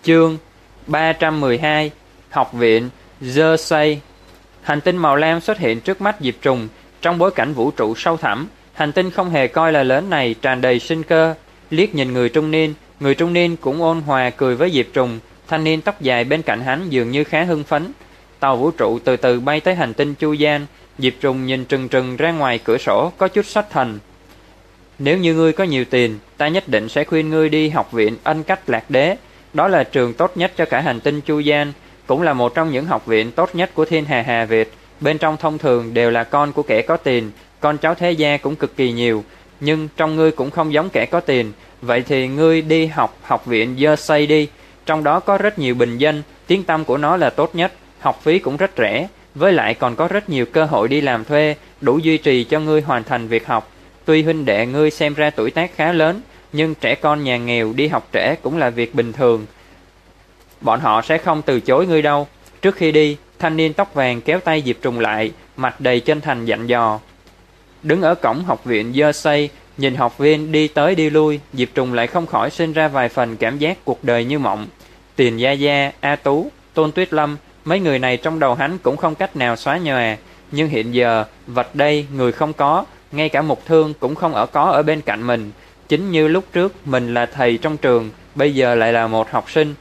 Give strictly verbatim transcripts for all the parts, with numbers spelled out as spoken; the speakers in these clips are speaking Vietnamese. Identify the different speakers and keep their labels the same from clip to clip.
Speaker 1: Chương ba trăm mười hai. Học viện Jersey. Hành tinh màu lam xuất hiện trước mắt Diệp Trùng. Trong bối cảnh vũ trụ sâu thẳm, hành tinh không hề coi là lớn này tràn đầy sinh cơ. Liếc nhìn người trung niên, người trung niên cũng ôn hòa cười với Diệp Trùng. Thanh niên tóc dài bên cạnh hắn dường như khá hưng phấn. Tàu vũ trụ từ từ bay tới hành tinh Chu Gian. Diệp Trùng nhìn trừng trừng ra ngoài cửa sổ, có chút xuất thần. Nếu như ngươi có nhiều tiền, ta nhất định sẽ khuyên ngươi đi học viện Ân Cách Lạc Đế. Đó là trường tốt nhất cho cả hành tinh Chu Gian, cũng là một trong những học viện tốt nhất của thiên hà Hà Việt. Bên trong thông thường đều là con của kẻ có tiền, con cháu thế gia cũng cực kỳ nhiều. Nhưng trong ngươi cũng không giống kẻ có tiền, vậy thì ngươi đi học học viện Jersey đi. Trong đó có rất nhiều bình dân, tiếng tăm của nó là tốt nhất, học phí cũng rất rẻ. Với lại còn có rất nhiều cơ hội đi làm thuê, đủ duy trì cho ngươi hoàn thành việc học. Tuy huynh đệ ngươi xem ra tuổi tác khá lớn, nhưng trẻ con nhà nghèo đi học trễ cũng là việc bình thường. Bọn họ sẽ không từ chối ngươi đâu. Trước khi đi, thanh niên tóc vàng kéo tay Diệp Trùng lại, mặt đầy chân thành dặn dò. Đứng ở cổng học viện Jersey, nhìn học viên đi tới đi lui, Diệp Trùng lại không khỏi sinh ra vài phần cảm giác cuộc đời như mộng. Tiền Gia Gia, A Tú, Tôn Tuyết Lâm, mấy người này trong đầu hắn cũng không cách nào xóa nhòa. Nhưng hiện giờ, vật đây, người không có, ngay cả Mục Thương cũng không ở có ở bên cạnh mình. Chính như lúc trước mình là thầy trong trường, bây giờ lại là một học sinh.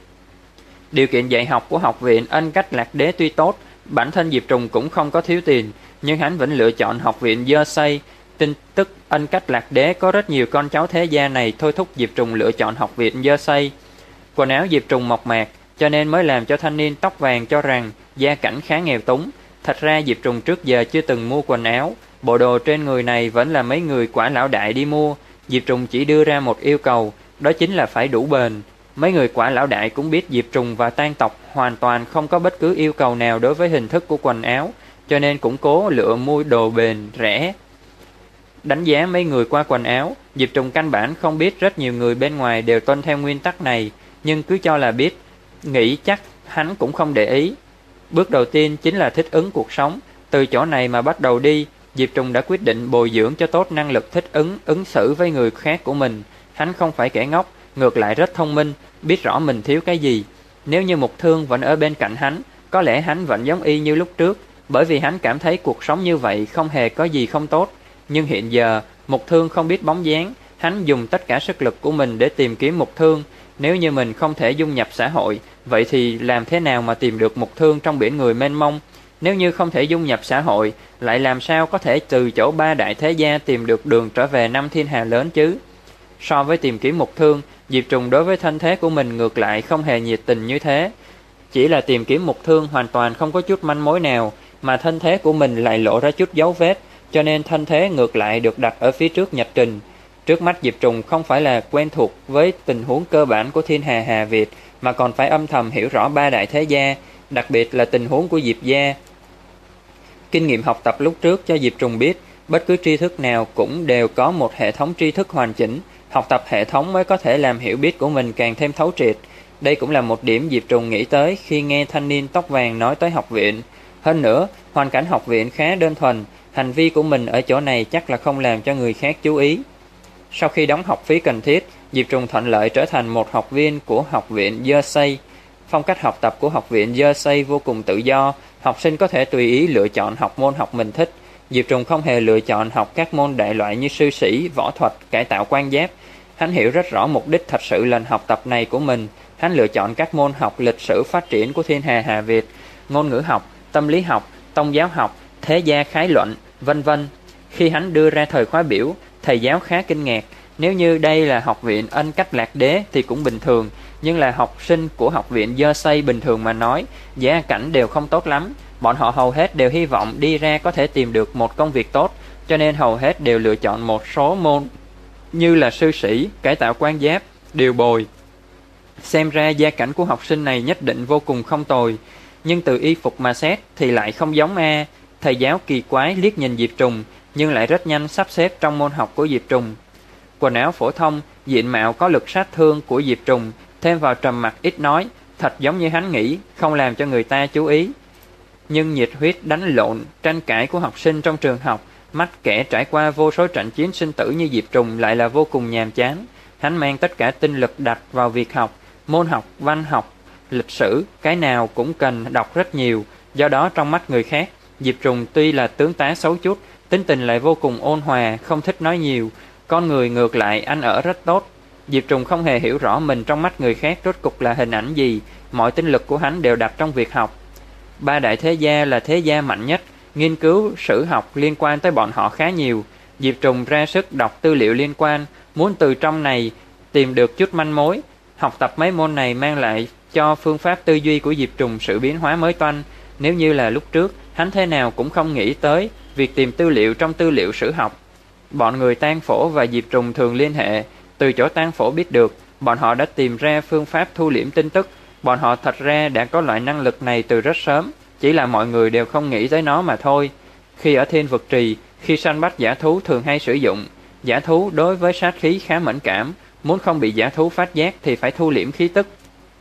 Speaker 1: Điều kiện dạy học của học viện Ân Cách Lạc Đế tuy tốt, bản thân Diệp Trùng cũng không có thiếu tiền, nhưng hắn vẫn lựa chọn học viện Jersey. Tin tức Ân Cách Lạc Đế có rất nhiều con cháu thế gia này thôi thúc Diệp Trùng lựa chọn học viện Jersey. Quần áo Diệp Trùng mộc mạc, cho nên mới làm cho thanh niên tóc vàng cho rằng gia cảnh khá nghèo túng. Thật ra Diệp Trùng trước giờ chưa từng mua quần áo, bộ đồ trên người này vẫn là mấy người quả lão đại đi mua. Diệp Trùng chỉ đưa ra một yêu cầu, đó chính là phải đủ bền. Mấy người quả lão đại cũng biết Diệp Trùng và Tang tộc hoàn toàn không có bất cứ yêu cầu nào đối với hình thức của quần áo, cho nên cũng cố lựa mua đồ bền, rẻ. Đánh giá mấy người qua quần áo, Diệp Trùng căn bản không biết rất nhiều người bên ngoài đều tuân theo nguyên tắc này, nhưng cứ cho là biết, nghĩ chắc hắn cũng không để ý. Bước đầu tiên chính là thích ứng cuộc sống, từ chỗ này mà bắt đầu đi. Diệp Trùng đã quyết định bồi dưỡng cho tốt năng lực thích ứng, ứng xử với người khác của mình. Hắn không phải kẻ ngốc, ngược lại rất thông minh, biết rõ mình thiếu cái gì. Nếu như Mục Thương vẫn ở bên cạnh hắn, có lẽ hắn vẫn giống y như lúc trước, bởi vì hắn cảm thấy cuộc sống như vậy không hề có gì không tốt. Nhưng hiện giờ, Mục Thương không biết bóng dáng, hắn dùng tất cả sức lực của mình để tìm kiếm Mục Thương. Nếu như mình không thể dung nhập xã hội, vậy thì làm thế nào mà tìm được Mục Thương trong biển người mênh mông? Nếu như không thể dung nhập xã hội, lại làm sao có thể từ chỗ ba đại thế gia tìm được đường trở về năm thiên hà lớn chứ? So với tìm kiếm Mục Thương, Diệp Trùng đối với thân thế của mình ngược lại không hề nhiệt tình như thế. Chỉ là tìm kiếm Mục Thương hoàn toàn không có chút manh mối nào, mà thân thế của mình lại lộ ra chút dấu vết, cho nên thân thế ngược lại được đặt ở phía trước nhật trình. Trước mắt Diệp Trùng không phải là quen thuộc với tình huống cơ bản của thiên hà Hà Việt, mà còn phải âm thầm hiểu rõ ba đại thế gia, đặc biệt là tình huống của Diệp gia. Kinh nghiệm học tập lúc trước cho Diệp Trùng biết, bất cứ tri thức nào cũng đều có một hệ thống tri thức hoàn chỉnh, học tập hệ thống mới có thể làm hiểu biết của mình càng thêm thấu triệt. Đây cũng là một điểm Diệp Trùng nghĩ tới khi nghe thanh niên tóc vàng nói tới học viện. Hơn nữa, hoàn cảnh học viện khá đơn thuần, hành vi của mình ở chỗ này chắc là không làm cho người khác chú ý. Sau khi đóng học phí cần thiết, Diệp Trùng thuận lợi trở thành một học viên của học viện Jersey. Phong cách học tập của học viện Jersey vô cùng tự do, học sinh có thể tùy ý lựa chọn học môn học mình thích. Diệp Trùng không hề lựa chọn học các môn đại loại như sư sĩ, võ thuật, cải tạo quan giáp. Hắn hiểu rất rõ mục đích thật sự lần học tập này của mình. Hắn lựa chọn các môn học lịch sử phát triển của thiên hà Hà Việt, ngôn ngữ học, tâm lý học, tôn giáo học, thế gia khái luận, vân vân. Khi hắn đưa ra thời khóa biểu, thầy giáo khá kinh ngạc. Nếu như đây là học viện Ân Cách Lạc Đế thì cũng bình thường, nhưng là học sinh của học viện Jersey bình thường mà nói, gia cảnh đều không tốt lắm. Bọn họ hầu hết đều hy vọng đi ra có thể tìm được một công việc tốt, cho nên hầu hết đều lựa chọn một số môn như là sư sĩ, cải tạo quan giáp, điều bồi. Xem ra gia cảnh của học sinh này nhất định vô cùng không tồi, nhưng từ y phục mà xét thì lại không giống a. Thầy giáo kỳ quái liếc nhìn Diệp Trùng, nhưng lại rất nhanh sắp xếp trong môn học của Diệp Trùng. Quần áo phổ thông, diện mạo có lực sát thương của Diệp Trùng, thêm vào trầm mặc ít nói, thật giống như hắn nghĩ, không làm cho người ta chú ý. Nhưng nhiệt huyết đánh lộn, tranh cãi của học sinh trong trường học, mắt kẻ trải qua vô số trận chiến sinh tử như Diệp Trùng lại là vô cùng nhàm chán. Hắn mang tất cả tinh lực đặt vào việc học, Môn học, văn học, lịch sử, cái nào cũng cần đọc rất nhiều. Do đó trong mắt người khác, Diệp Trùng tuy là tướng tá xấu chút, tính tình lại vô cùng ôn hòa, không thích nói nhiều. Con người ngược lại ăn ở rất tốt. Diệp Trùng không hề hiểu rõ mình trong mắt người khác rốt cục là hình ảnh gì, mọi tinh lực của hắn đều đặt trong việc học. Ba đại thế gia là thế gia mạnh nhất, nghiên cứu sử học liên quan tới bọn họ khá nhiều. Diệp Trùng ra sức đọc tư liệu liên quan, muốn từ trong này tìm được chút manh mối. Học tập mấy môn này mang lại cho phương pháp tư duy của Diệp Trùng sự biến hóa mới toanh. Nếu như là lúc trước, hắn thế nào cũng không nghĩ tới việc tìm tư liệu trong tư liệu sử học. Bọn người Tang Phổ và Diệp Trùng thường liên hệ, từ chỗ Tang Phổ biết được, bọn họ đã tìm ra phương pháp thu liễm tin tức. Bọn họ thật ra đã có loại năng lực này từ rất sớm, chỉ là mọi người đều không nghĩ tới nó mà thôi. Khi ở Thiên Vực Trì, khi săn bắt dã thú thường hay sử dụng. Dã thú đối với sát khí khá mẫn cảm, muốn không bị dã thú phát giác thì phải thu liễm khí tức.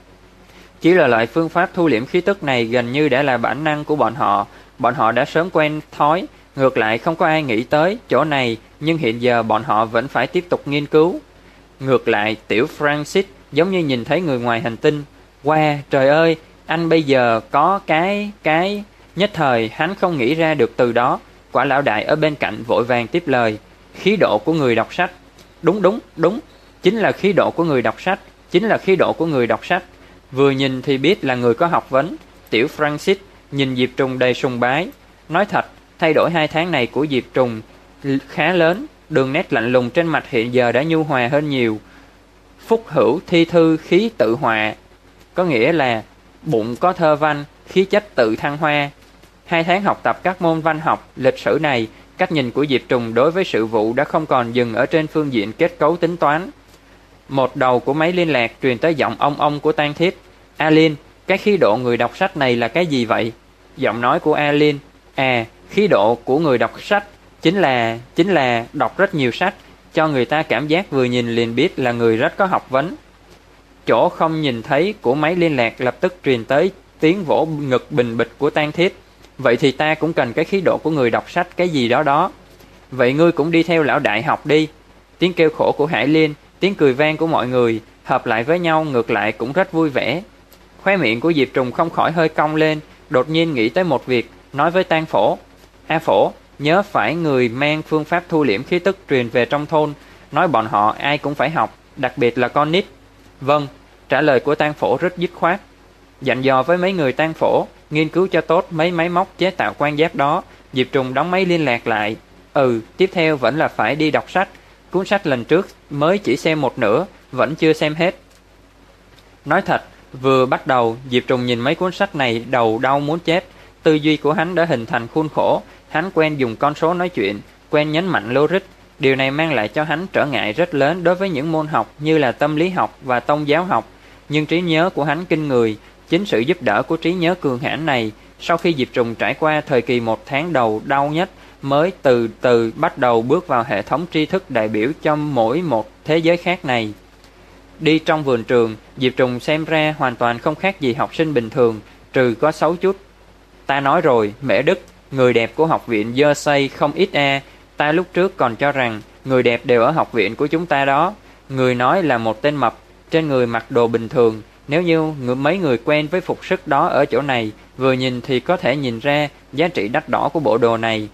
Speaker 1: Chỉ là loại phương pháp thu liễm khí tức này gần như đã là bản năng của bọn họ, bọn họ đã sớm quen thói, ngược lại không có ai nghĩ tới chỗ này, nhưng hiện giờ bọn họ vẫn phải tiếp tục nghiên cứu. Ngược lại, tiểu Francis giống như nhìn thấy người ngoài hành tinh. Wow, trời ơi, anh bây giờ có cái, cái... Nhất thời hắn không nghĩ ra được từ đó. Quả lão đại ở bên cạnh vội vàng tiếp lời. Khí độ của người đọc sách. Đúng đúng đúng, chính là khí độ của người đọc sách, chính là khí độ của người đọc sách. Vừa nhìn thì biết là người có học vấn. Tiểu Francis nhìn Diệp Trùng đầy sùng bái. Nói thật, thay đổi hai tháng này của Diệp Trùng khá lớn. Đường nét lạnh lùng trên mặt hiện giờ đã nhu hòa hơn nhiều. Phúc hữu thi thư khí tự hòa, có nghĩa là bụng có thơ văn, khí chất tự thăng hoa. Hai tháng học tập các môn văn học, lịch sử này, cách nhìn của Diệp Trùng đối với sự vụ đã không còn dừng ở trên phương diện kết cấu tính toán. Một đầu của máy liên lạc truyền tới giọng ông ông của Tang Thiết. Alin, cái khí độ người đọc sách này là cái gì vậy? Giọng nói của Alin. À, khí độ của người đọc sách chính là chính là đọc rất nhiều sách, cho người ta cảm giác vừa nhìn liền biết là người rất có học vấn. Chỗ không nhìn thấy của máy liên lạc lập tức truyền tới tiếng vỗ ngực bình bịch của Tang Thiết. Vậy thì ta cũng cần cái khí độ của người đọc sách cái gì đó đó. Vậy ngươi cũng đi theo lão đại học đi. Tiếng kêu khổ của Hải Liên, tiếng cười vang của mọi người hợp lại với nhau ngược lại cũng rất vui vẻ. Khóe miệng của Diệp Trùng không khỏi hơi cong lên, đột nhiên nghĩ tới một việc, nói với Tang Phổ. A Phổ, nhớ phải người mang phương pháp thu liễm khí tức truyền về trong thôn, nói bọn họ ai cũng phải học, đặc biệt là con nít. Vâng, trả lời của Tang Phổ rất dứt khoát. Dặn dò với mấy người Tang Phổ, nghiên cứu cho tốt mấy máy móc chế tạo quan giáp đó. Diệp Trùng đóng máy liên lạc lại. Ừ, tiếp theo vẫn là phải đi đọc sách. Cuốn sách lần trước mới chỉ xem một nửa, vẫn chưa xem hết. Nói thật, vừa bắt đầu, Diệp Trùng nhìn mấy cuốn sách này đầu đau muốn chết. Tư duy của hắn đã hình thành khuôn khổ. Hắn quen dùng con số nói chuyện, quen nhấn mạnh logic. Điều này mang lại cho hắn trở ngại rất lớn đối với những môn học như là tâm lý học và tôn giáo học. Nhưng trí nhớ của hắn kinh người. Chính sự giúp đỡ của trí nhớ cường hãn này, sau khi Diệp Trùng trải qua thời kỳ một tháng đầu đau nhất, mới từ từ bắt đầu bước vào hệ thống tri thức đại biểu cho mỗi một thế giới khác này. Đi trong vườn trường, Diệp Trùng xem ra hoàn toàn không khác gì học sinh bình thường, trừ có xấu chút. Ta nói rồi, Mễ Đức, người đẹp của học viện dơ xây không ít a. Ta lúc trước còn cho rằng người đẹp đều ở học viện của chúng ta đó. Người nói là một tên mập, trên người mặc đồ bình thường. Nếu như mấy người quen với phục sức đó ở chỗ này, vừa nhìn thì có thể nhìn ra giá trị đắt đỏ của bộ đồ này.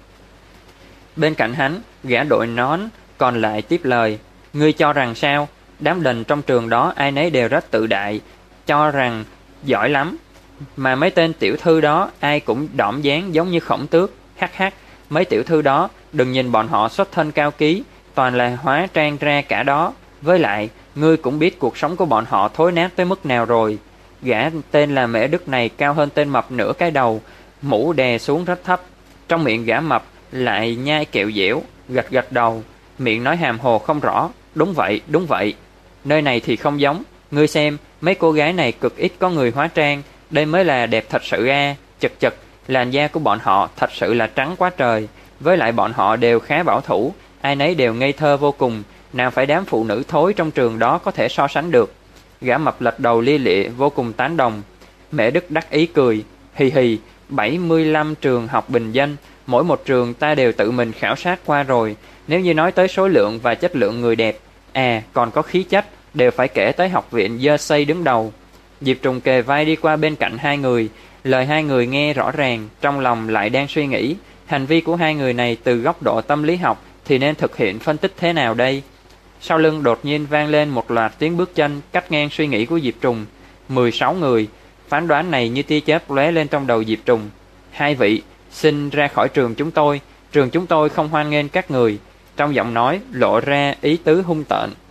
Speaker 1: Bên cạnh hắn, gã đội nón còn lại tiếp lời. Ngươi cho rằng sao? Đám đần trong trường đó ai nấy đều rất tự đại, cho rằng giỏi lắm. Mà mấy tên tiểu thư đó ai cũng đỏm dáng giống như Khổng Tước. Hắc hắc, mấy tiểu thư đó, đừng nhìn bọn họ xuất thân cao ký, toàn là hóa trang ra cả đó. Với lại, ngươi cũng biết cuộc sống của bọn họ thối nát tới mức nào rồi. Gã tên là Mễ Đức này cao hơn tên mập nửa cái đầu, mũ đè xuống rất thấp. Trong miệng gã mập lại nhai kẹo dẻo, gật gật đầu, miệng nói hàm hồ không rõ. Đúng vậy, đúng vậy. Nơi này thì không giống. Ngươi xem, mấy cô gái này cực ít có người hóa trang. Đây mới là đẹp thật sự a. Chật chật, làn da của bọn họ thật sự là trắng quá trời. Với lại bọn họ đều khá bảo thủ, ai nấy đều ngây thơ vô cùng. Nào phải đám phụ nữ thối trong trường đó có thể so sánh được. Gã mập lật đầu lia lịa vô cùng tán đồng. Mễ Đức đắc ý cười. Hì hì, bảy mươi lăm trường học bình dân, mỗi một trường ta đều tự mình khảo sát qua rồi. Nếu như nói tới số lượng và chất lượng người đẹp, à còn có khí chất, đều phải kể tới học viện dơ xây đứng đầu. Diệp Trùng kề vai đi qua bên cạnh hai người, lời hai người nghe rõ ràng, trong lòng lại đang suy nghĩ, hành vi của hai người này từ góc độ tâm lý học thì nên thực hiện phân tích thế nào đây? Sau lưng đột nhiên vang lên một loạt tiếng bước chân cắt ngang suy nghĩ của Diệp Trùng. mười sáu người, phán đoán này như tia chớp lóe lên trong đầu Diệp Trùng. Hai vị, xin ra khỏi trường chúng tôi, trường chúng tôi không hoan nghênh các người. Trong giọng nói lộ ra ý tứ hung tợn.